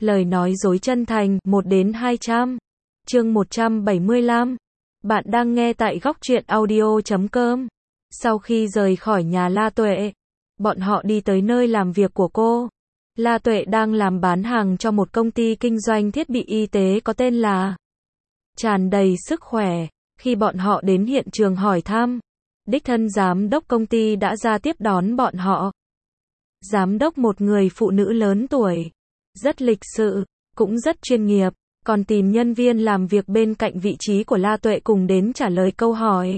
Lời nói dối chân thành, 1 đến 200. Chương 175. Bạn đang nghe tại góc truyện audio.com. Sau khi rời khỏi nhà La Tuệ, bọn họ đi tới nơi làm việc của cô. La Tuệ đang làm bán hàng cho một công ty kinh doanh thiết bị y tế có tên là Tràn Đầy Sức Khỏe. Khi bọn họ đến hiện trường hỏi thăm, đích thân giám đốc công ty đã ra tiếp đón bọn họ. Giám đốc một người phụ nữ lớn tuổi, rất lịch sự, cũng rất chuyên nghiệp, còn tìm nhân viên làm việc bên cạnh vị trí của La Tuệ cùng đến trả lời câu hỏi.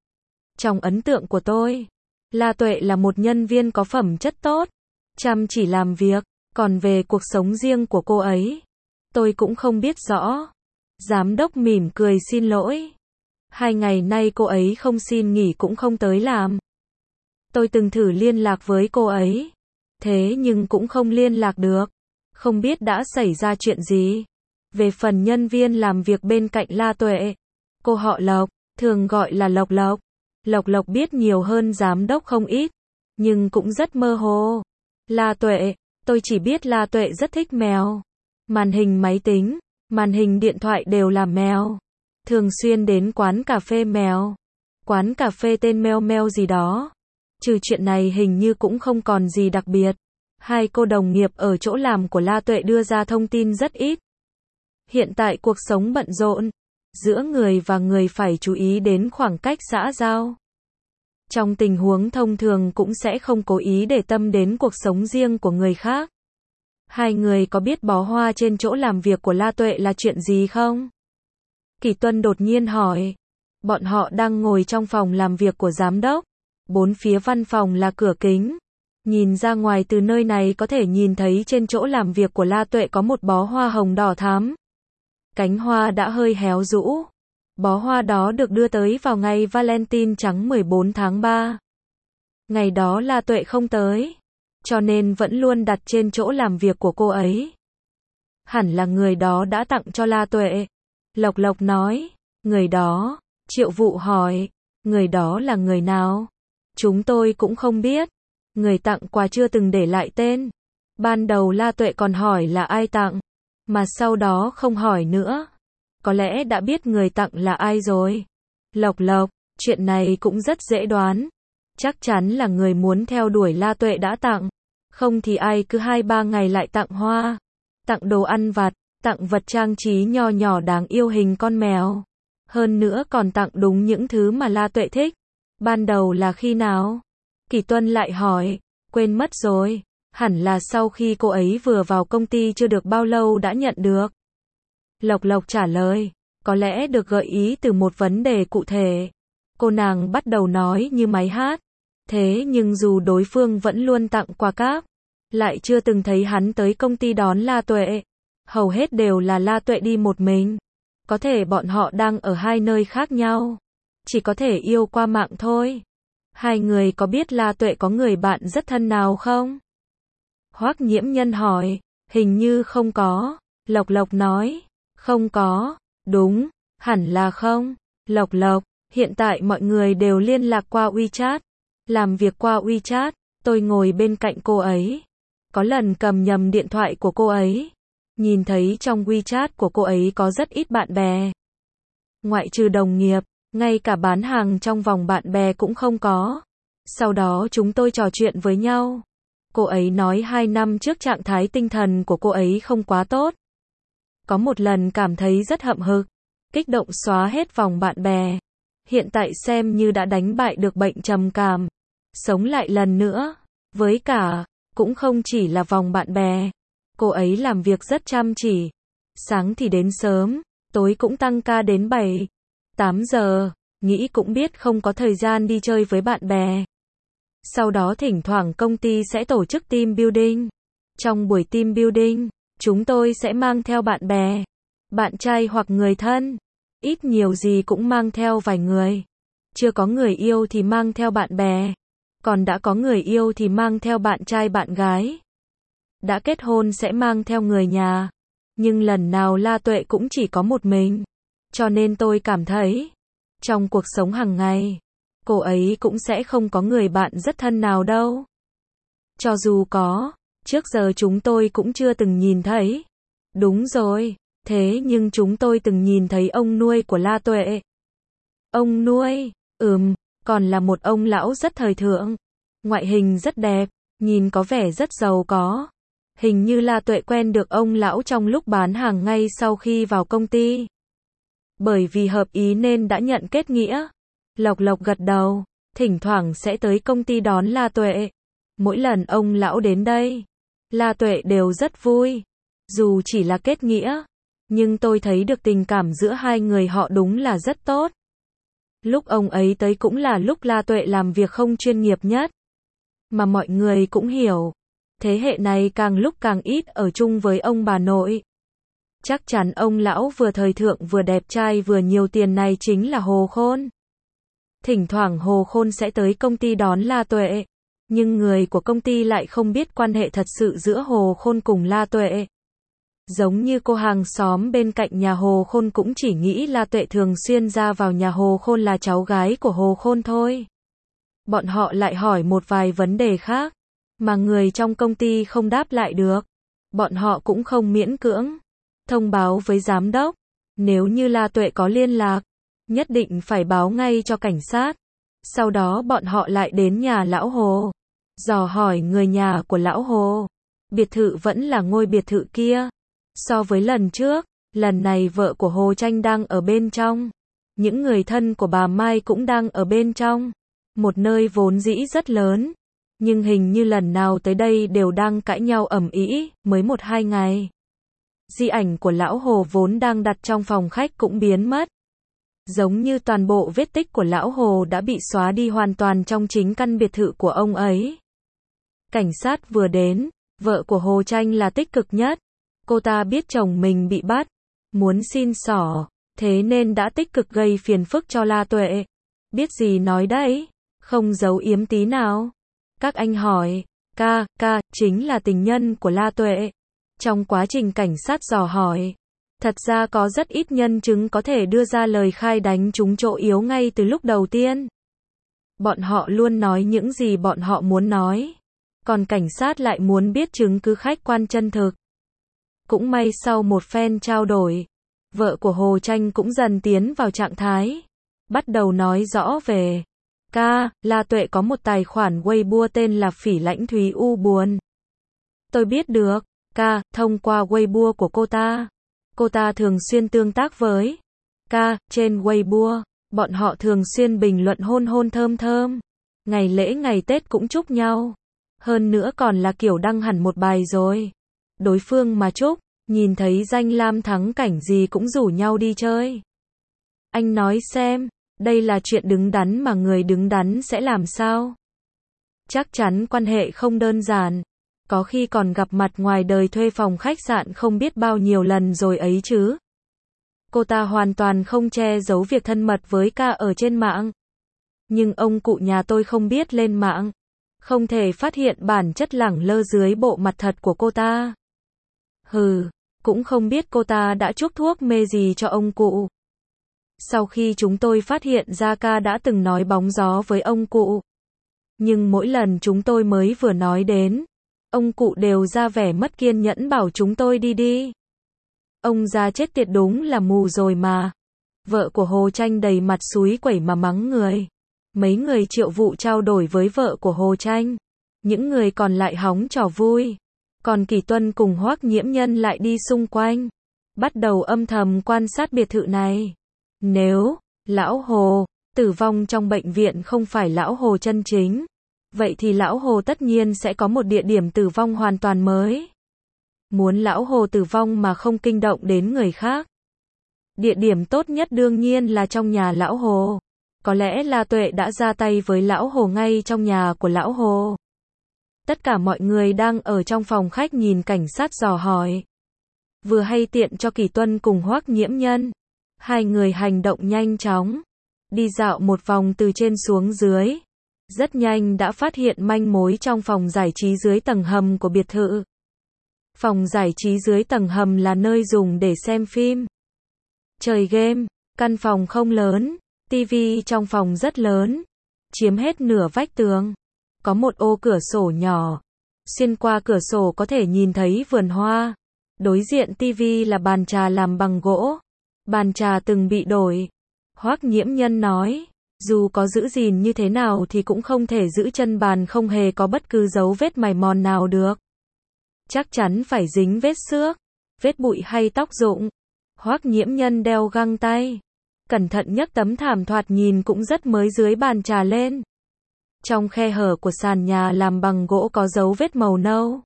Trong ấn tượng của tôi, La Tuệ là một nhân viên có phẩm chất tốt, chăm chỉ làm việc, còn về cuộc sống riêng của cô ấy, tôi cũng không biết rõ. Giám đốc mỉm cười xin lỗi. 2 ngày nay cô ấy không xin nghỉ cũng không tới làm. Tôi từng thử liên lạc với cô ấy, thế nhưng cũng không liên lạc được. Không biết đã xảy ra chuyện gì. Về phần nhân viên làm việc bên cạnh La Tuệ, cô họ Lộc, thường gọi là Lộc Lộc. Lộc Lộc biết nhiều hơn giám đốc không ít, nhưng cũng rất mơ hồ. La Tuệ, tôi chỉ biết La Tuệ rất thích mèo. Màn hình máy tính, màn hình điện thoại đều là mèo. Thường xuyên đến quán cà phê mèo. Quán cà phê tên Meo Meo gì đó. Trừ chuyện này hình như cũng không còn gì đặc biệt. 2 cô đồng nghiệp ở chỗ làm của La Tuệ đưa ra thông tin rất ít. Hiện tại cuộc sống bận rộn, giữa người và người phải chú ý đến khoảng cách xã giao. Trong tình huống thông thường cũng sẽ không cố ý để tâm đến cuộc sống riêng của người khác. 2 người có biết bó hoa trên chỗ làm việc của La Tuệ là chuyện gì không? Kỳ Tuân đột nhiên hỏi. Bọn họ đang ngồi trong phòng làm việc của giám đốc. 4 phía văn phòng là cửa kính. Nhìn ra ngoài từ nơi này có thể nhìn thấy trên chỗ làm việc của La Tuệ có một bó hoa hồng đỏ thắm. Cánh hoa đã hơi héo rũ. Bó hoa đó được đưa tới vào ngày Valentine trắng 14 tháng 3. Ngày đó La Tuệ không tới, cho nên vẫn luôn đặt trên chỗ làm việc của cô ấy. Hẳn là người đó đã tặng cho La Tuệ. Lộc Lộc nói. Người đó? Triệu Vụ hỏi. Người đó là người nào? Chúng tôi cũng không biết. Người tặng quà chưa từng để lại tên. Ban đầu La Tuệ còn hỏi là ai tặng, mà sau đó không hỏi nữa. Có lẽ đã biết người tặng là ai rồi. Lộc Lộc, chuyện này cũng rất dễ đoán. Chắc chắn là người muốn theo đuổi La Tuệ đã tặng. Không thì ai cứ 2-3 ngày lại tặng hoa, tặng đồ ăn vặt, tặng vật trang trí nho nhỏ đáng yêu hình con mèo. Hơn nữa còn tặng đúng những thứ mà La Tuệ thích. Ban đầu là khi nào? Kỳ Tuân lại hỏi. Quên mất rồi. Hẳn là sau khi cô ấy vừa vào công ty chưa được bao lâu đã nhận được. Lộc Lộc trả lời. Có lẽ được gợi ý từ một vấn đề cụ thể. Cô nàng bắt đầu nói như máy hát. Thế nhưng dù đối phương vẫn luôn tặng quà cáp, lại chưa từng thấy hắn tới công ty đón La Tuệ. Hầu hết đều là La Tuệ đi một mình. Có thể bọn họ đang ở 2 nơi khác nhau. Chỉ có thể yêu qua mạng thôi. 2 người có biết La Tuệ có người bạn rất thân nào không? Hoắc Nhiễm Nhân hỏi. Hình như không có. Lộc Lộc nói. Không có. Đúng, hẳn là không. Lộc Lộc, hiện tại mọi người đều liên lạc qua WeChat. Làm việc qua WeChat, tôi ngồi bên cạnh cô ấy. Có lần cầm nhầm điện thoại của cô ấy. Nhìn thấy trong WeChat của cô ấy có rất ít bạn bè. Ngoại trừ đồng nghiệp, ngay cả bán hàng trong vòng bạn bè cũng không có. Sau đó chúng tôi trò chuyện với nhau. Cô ấy nói 2 năm trước trạng thái tinh thần của cô ấy không quá tốt. Có một lần cảm thấy rất hậm hực, kích động xóa hết vòng bạn bè. Hiện tại xem như đã đánh bại được bệnh trầm cảm. Sống lại lần nữa. Với cả, cũng không chỉ là vòng bạn bè. Cô ấy làm việc rất chăm chỉ. Sáng thì đến sớm, tối cũng tăng ca đến 7-8 giờ. Nghĩ cũng biết không có thời gian đi chơi với bạn bè. Sau đó thỉnh thoảng công ty sẽ tổ chức team building. Trong buổi team building, chúng tôi sẽ mang theo bạn bè, bạn trai hoặc người thân. Ít nhiều gì cũng mang theo vài người. Chưa có người yêu thì mang theo bạn bè. Còn đã có người yêu thì mang theo bạn trai bạn gái. Đã kết hôn sẽ mang theo người nhà. Nhưng lần nào La Tuệ cũng chỉ có một mình. Cho nên tôi cảm thấy, trong cuộc sống hàng ngày, cô ấy cũng sẽ không có người bạn rất thân nào đâu. Cho dù có, trước giờ chúng tôi cũng chưa từng nhìn thấy. Đúng rồi, thế nhưng chúng tôi từng nhìn thấy ông nuôi của La Tuệ. Ông nuôi, còn là một ông lão rất thời thượng. Ngoại hình rất đẹp, nhìn có vẻ rất giàu có. Hình như La Tuệ quen được ông lão trong lúc bán hàng ngay sau khi vào công ty. Bởi vì hợp ý nên đã nhận kết nghĩa. Lộc Lộc gật đầu, thỉnh thoảng sẽ tới công ty đón La Tuệ. Mỗi lần ông lão đến đây, La Tuệ đều rất vui. Dù chỉ là kết nghĩa, nhưng tôi thấy được tình cảm giữa hai người họ đúng là rất tốt. Lúc ông ấy tới cũng là lúc La Tuệ làm việc không chuyên nghiệp nhất. Mà mọi người cũng hiểu, thế hệ này càng lúc càng ít ở chung với ông bà nội. Chắc chắn ông lão vừa thời thượng vừa đẹp trai vừa nhiều tiền này chính là Hồ Khôn. Thỉnh thoảng Hồ Khôn sẽ tới công ty đón La Tuệ, nhưng người của công ty lại không biết quan hệ thật sự giữa Hồ Khôn cùng La Tuệ. Giống như cô hàng xóm bên cạnh nhà Hồ Khôn cũng chỉ nghĩ La Tuệ thường xuyên ra vào nhà Hồ Khôn là cháu gái của Hồ Khôn thôi. Bọn họ lại hỏi một vài vấn đề khác, mà người trong công ty không đáp lại được. Bọn họ cũng không miễn cưỡng thông báo với giám đốc, nếu như La Tuệ có liên lạc, nhất định phải báo ngay cho cảnh sát. Sau đó bọn họ lại đến nhà lão Hồ, dò hỏi người nhà của lão Hồ. Biệt thự vẫn là ngôi biệt thự kia. So với lần trước, lần này vợ của Hồ Tranh đang ở bên trong. Những người thân của bà Mai cũng đang ở bên trong. Một nơi vốn dĩ rất lớn, nhưng hình như lần nào tới đây đều đang cãi nhau ầm ĩ, mới 1-2 ngày. Di ảnh của lão Hồ vốn đang đặt trong phòng khách cũng biến mất. Giống như toàn bộ vết tích của lão Hồ đã bị xóa đi hoàn toàn trong chính căn biệt thự của ông ấy. Cảnh sát vừa đến, vợ của Hồ Tranh là tích cực nhất. Cô ta biết chồng mình bị bắt, muốn xin xỏ, thế nên đã tích cực gây phiền phức cho La Tuệ. Biết gì nói đấy, không giấu giếm tí nào. Các anh hỏi, ca chính là tình nhân của La Tuệ. Trong quá trình cảnh sát dò hỏi, thật ra có rất ít nhân chứng có thể đưa ra lời khai đánh trúng chỗ yếu ngay từ lúc đầu tiên. Bọn họ luôn nói những gì bọn họ muốn nói, còn cảnh sát lại muốn biết chứng cứ khách quan chân thực. Cũng may sau một phen trao đổi, vợ của Hồ Tranh cũng dần tiến vào trạng thái, bắt đầu nói rõ về La Tuệ có một tài khoản Weibo tên là Phỉ Lãnh Thúy U Buồn. Tôi biết được, thông qua Weibo của cô ta thường xuyên tương tác với trên Weibo, bọn họ thường xuyên bình luận hôn thơm thơm, ngày lễ ngày Tết cũng chúc nhau. Hơn nữa còn là kiểu đăng hẳn một bài rồi. Đối phương mà chúc, nhìn thấy danh lam thắng cảnh gì cũng rủ nhau đi chơi. Anh nói xem, đây là chuyện đứng đắn mà người đứng đắn sẽ làm sao? Chắc chắn quan hệ không đơn giản, có khi còn gặp mặt ngoài đời thuê phòng khách sạn không biết bao nhiêu lần rồi ấy chứ. Cô ta hoàn toàn không che giấu việc thân mật với ở trên mạng. Nhưng ông cụ nhà tôi không biết lên mạng, không thể phát hiện bản chất lẳng lơ dưới bộ mặt thật của cô ta. Cũng không biết cô ta đã chuốc thuốc mê gì cho ông cụ. Sau khi chúng tôi phát hiện ra đã từng nói bóng gió với ông cụ. Nhưng mỗi lần chúng tôi mới vừa nói đến, ông cụ đều ra vẻ mất kiên nhẫn bảo chúng tôi đi. Ông già chết tiệt đúng là mù rồi mà. Vợ của Hồ Tranh đầy mặt xúi quẩy mà mắng người. Mấy người Triệu Vụ trao đổi với vợ của Hồ Tranh. Những người còn lại hóng trò vui. Còn Kỳ Tuân cùng Hoắc Nhiễm Nhân lại đi xung quanh, bắt đầu âm thầm quan sát biệt thự này. Nếu lão Hồ tử vong trong bệnh viện không phải lão Hồ chân chính, vậy thì lão Hồ tất nhiên sẽ có một địa điểm tử vong hoàn toàn mới. Muốn lão Hồ tử vong mà không kinh động đến người khác, địa điểm tốt nhất đương nhiên là trong nhà lão Hồ. Có lẽ La Tuệ đã ra tay với lão Hồ ngay trong nhà của lão Hồ. Tất cả mọi người đang ở trong phòng khách nhìn cảnh sát dò hỏi. Vừa hay tiện cho Kỳ Tuân cùng Hoắc Nhiễm Nhân. Hai người hành động nhanh chóng. Đi dạo một vòng từ trên xuống dưới. Rất nhanh đã phát hiện manh mối trong phòng giải trí dưới tầng hầm của biệt thự. Phòng giải trí dưới tầng hầm là nơi dùng để xem phim, chơi game. Căn phòng không lớn, tivi trong phòng rất lớn, chiếm hết nửa vách tường. Có một ô cửa sổ nhỏ, xuyên qua cửa sổ có thể nhìn thấy vườn hoa. Đối diện tivi là bàn trà làm bằng gỗ. Bàn trà từng bị đổi. Hoắc Nhiễm Nhân nói, dù có giữ gìn như thế nào thì cũng không thể giữ chân bàn không hề có bất cứ dấu vết mài mòn nào được. Chắc chắn phải dính vết xước, vết bụi hay tóc rụng. Hoắc Nhiễm Nhân đeo găng tay, cẩn thận nhấc tấm thảm thoạt nhìn cũng rất mới dưới bàn trà lên. Trong khe hở của sàn nhà làm bằng gỗ có dấu vết màu nâu.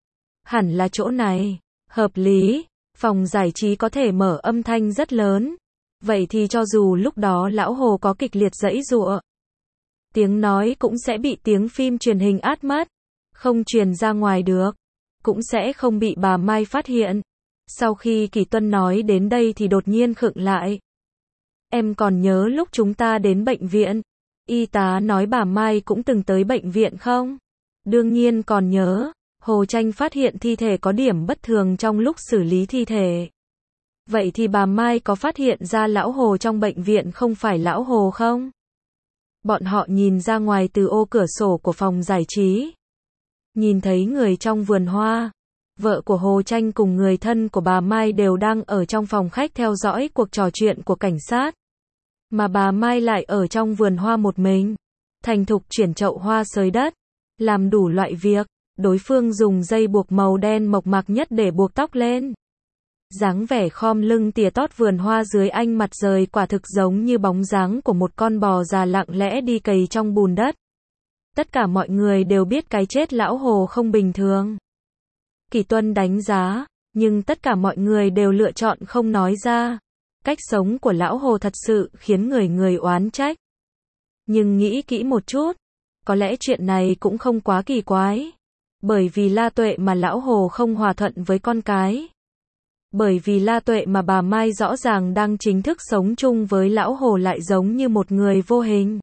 Hẳn là chỗ này, hợp lý, phòng giải trí có thể mở âm thanh rất lớn. Vậy thì cho dù lúc đó lão Hồ có kịch liệt giãy giụa, tiếng nói cũng sẽ bị tiếng phim truyền hình át mất, không truyền ra ngoài được, cũng sẽ không bị bà Mai phát hiện. Sau khi Kỳ Tuân nói đến đây thì đột nhiên khựng lại. Em còn nhớ lúc chúng ta đến bệnh viện, y tá nói bà Mai cũng từng tới bệnh viện không? Đương nhiên còn nhớ, Hồ Tranh phát hiện thi thể có điểm bất thường trong lúc xử lý thi thể. Vậy thì bà Mai có phát hiện ra lão Hồ trong bệnh viện không phải lão Hồ không? Bọn họ nhìn ra ngoài từ ô cửa sổ của phòng giải trí. Nhìn thấy người trong vườn hoa. Vợ của Hồ Tranh cùng người thân của bà Mai đều đang ở trong phòng khách theo dõi cuộc trò chuyện của cảnh sát. Mà bà Mai lại ở trong vườn hoa một mình. Thành thục chuyển chậu hoa xới đất. Làm đủ loại việc. Đối phương dùng dây buộc màu đen mộc mạc nhất để buộc tóc lên. Dáng vẻ khom lưng tỉa tót vườn hoa dưới ánh mặt trời quả thực giống như bóng dáng của một con bò già lặng lẽ đi cày trong bùn đất. Tất cả mọi người đều biết cái chết lão Hồ không bình thường. Kỳ Tuân đánh giá, nhưng tất cả mọi người đều lựa chọn không nói ra. Cách sống của lão Hồ thật sự khiến người oán trách. Nhưng nghĩ kỹ một chút, có lẽ chuyện này cũng không quá kỳ quái. Bởi vì La Tuệ mà lão Hồ không hòa thuận với con cái. Bởi vì La Tuệ mà bà Mai rõ ràng đang chính thức sống chung với lão Hồ lại giống như một người vô hình.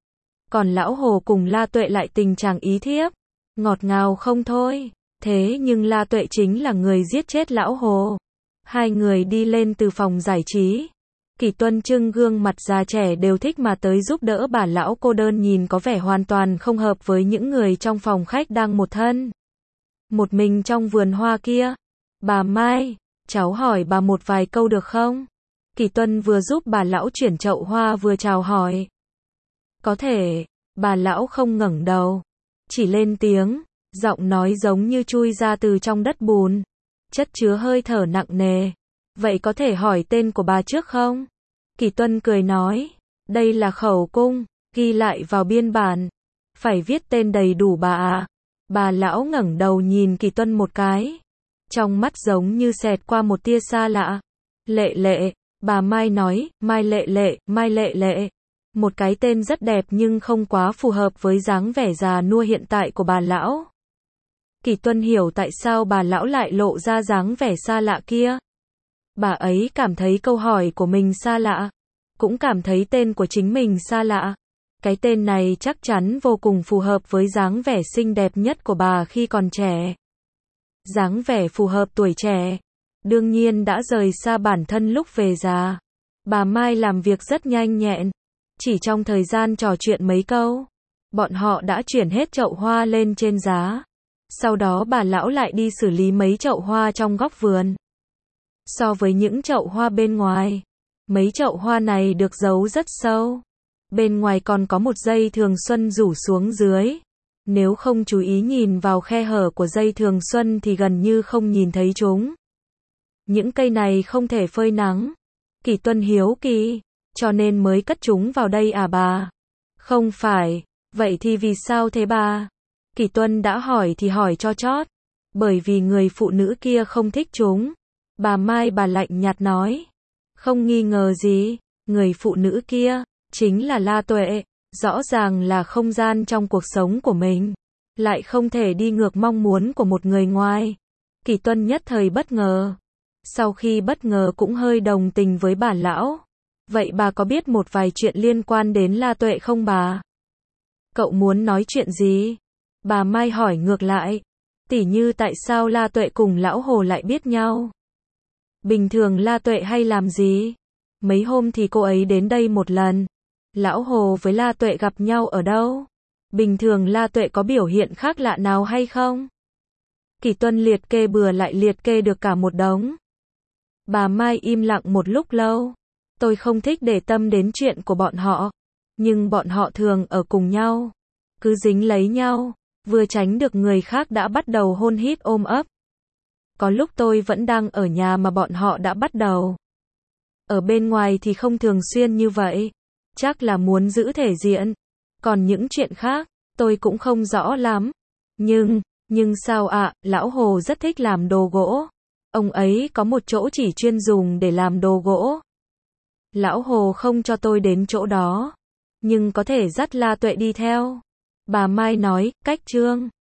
Còn lão Hồ cùng La Tuệ lại tình trạng ý thiếp, ngọt ngào không thôi. Thế nhưng La Tuệ chính là người giết chết lão Hồ. Hai người đi lên từ phòng giải trí. Kỳ Tuân trưng gương mặt già trẻ đều thích mà tới giúp đỡ bà lão cô đơn nhìn có vẻ hoàn toàn không hợp với những người trong phòng khách đang một thân. Một mình trong vườn hoa kia. Bà Mai, cháu hỏi bà một vài câu được không? Kỳ Tuân vừa giúp bà lão chuyển chậu hoa vừa chào hỏi. Có thể, bà lão không ngẩng đầu. Chỉ lên tiếng, giọng nói giống như chui ra từ trong đất bùn. Chất chứa hơi thở nặng nề. Vậy có thể hỏi tên của bà trước không? Kỳ Tuân cười nói, đây là khẩu cung, ghi lại vào biên bản. Phải viết tên đầy đủ bà à. Bà lão ngẩng đầu nhìn Kỳ Tuân một cái. Trong mắt giống như xẹt qua một tia xa lạ. Lệ Lệ, bà Mai nói, Mai Lệ Lệ, Mai Lệ Lệ. Một cái tên rất đẹp nhưng không quá phù hợp với dáng vẻ già nua hiện tại của bà lão. Kỳ Tuân hiểu tại sao bà lão lại lộ ra dáng vẻ xa lạ kia. Bà ấy cảm thấy câu hỏi của mình xa lạ, cũng cảm thấy tên của chính mình xa lạ. Cái tên này chắc chắn vô cùng phù hợp với dáng vẻ xinh đẹp nhất của bà khi còn trẻ. Dáng vẻ phù hợp tuổi trẻ, đương nhiên đã rời xa bản thân lúc về già. Bà Mai làm việc rất nhanh nhẹn, chỉ trong thời gian trò chuyện mấy câu, bọn họ đã chuyển hết chậu hoa lên trên giá. Sau đó bà lão lại đi xử lý mấy chậu hoa trong góc vườn. So với những chậu hoa bên ngoài, mấy chậu hoa này được giấu rất sâu. Bên ngoài còn có một dây thường xuân rủ xuống dưới. Nếu không chú ý nhìn vào khe hở của dây thường xuân thì gần như không nhìn thấy chúng. Những cây này không thể phơi nắng. Kỳ Tuân hiếu kỳ, cho nên mới cất chúng vào đây à bà? Không phải, vậy thì vì sao thế bà? Kỳ Tuân đã hỏi thì hỏi cho chót. Bởi vì người phụ nữ kia không thích chúng. Bà Mai bà lạnh nhạt nói. Không nghi ngờ gì, người phụ nữ kia chính là La Tuệ. Rõ ràng là không gian trong cuộc sống của mình, lại không thể đi ngược mong muốn của một người ngoài. Kỳ Tuân nhất thời bất ngờ. Sau khi bất ngờ cũng hơi đồng tình với bà lão. Vậy bà có biết một vài chuyện liên quan đến La Tuệ không bà? Cậu muốn nói chuyện gì? Bà Mai hỏi ngược lại. Tỉ như tại sao La Tuệ cùng lão Hồ lại biết nhau? Bình thường La Tuệ hay làm gì? Mấy hôm thì cô ấy đến đây một lần. Lão Hồ với La Tuệ gặp nhau ở đâu? Bình thường La Tuệ có biểu hiện khác lạ nào hay không? Kỷ Tuân liệt kê bừa lại liệt kê được cả một đống. Bà Mai im lặng một lúc lâu. Tôi không thích để tâm đến chuyện của bọn họ. Nhưng bọn họ thường ở cùng nhau. Cứ dính lấy nhau. Vừa tránh được người khác đã bắt đầu hôn hít ôm ấp. Có lúc tôi vẫn đang ở nhà mà bọn họ đã bắt đầu. Ở bên ngoài thì không thường xuyên như vậy. Chắc là muốn giữ thể diện. Còn những chuyện khác, tôi cũng không rõ lắm. Nhưng sao ạ, lão Hồ rất thích làm đồ gỗ. Ông ấy có một chỗ chỉ chuyên dùng để làm đồ gỗ. Lão Hồ không cho tôi đến chỗ đó. Nhưng có thể dắt La Tuệ đi theo. Bà Mai nói, cách Trương.